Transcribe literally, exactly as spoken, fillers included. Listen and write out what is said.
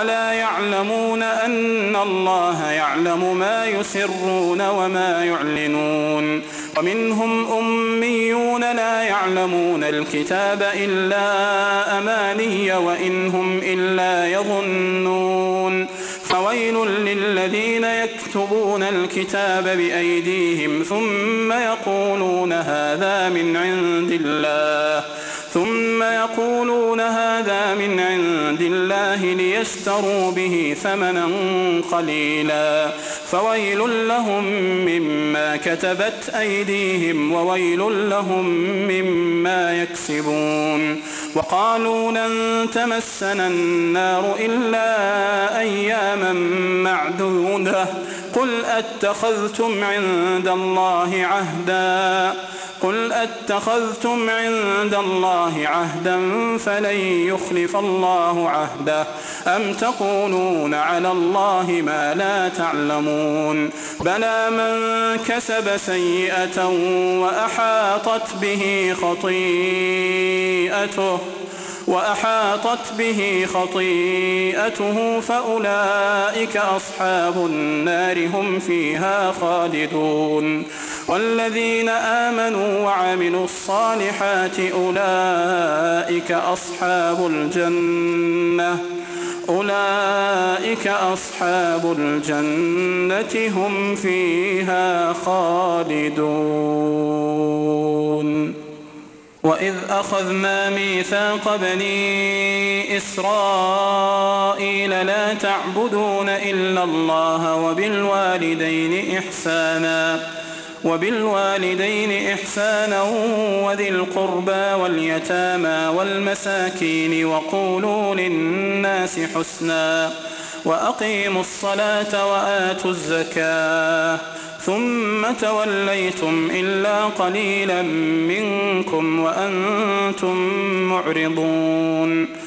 أولا يعلمون أن الله يعلم ما يسرون وما يعلنون ومنهم أميون لا يعلمون الكتاب إلا أماني وإن هم إلا يظنون فويل للذين يكتبون الكتاب بأيديهم ثم يقولون هذا من عند الله ثم يقولون هذا من عند الله ليشتروا به ثمنا قليلا فويل لهم مما كتبت أيديهم وويل لهم مما يكسبون وقالوا لن تمسنا النار إلا أياما معدودة قل أتخذتم عند الله عهدا قل أتخذتم عند الله عهدا فلن يخلف الله عهده أم تقولون على الله ما لا تعلمون بلى من كسب سيئة وأحاطت به خطيئته وأحاطت به خطيئته فأولئك أصحاب النار هم فيها خالدون والذين آمنوا وعملوا الصالحات أولئك أصحاب الجنة أولئك أصحاب الجنة هم فيها خالدون وإذ أخذنا ميثاق بني إسرائيل لا تعبدون إلا الله وبالوالدين إحسانا وبالوالدين إحسانا وذي القربى واليتامى والمساكين وقولوا للناس حسنا وأقيموا الصلاة وآتوا الزكاة ثم توليتم إلا قليلا منكم وأنتم معرضون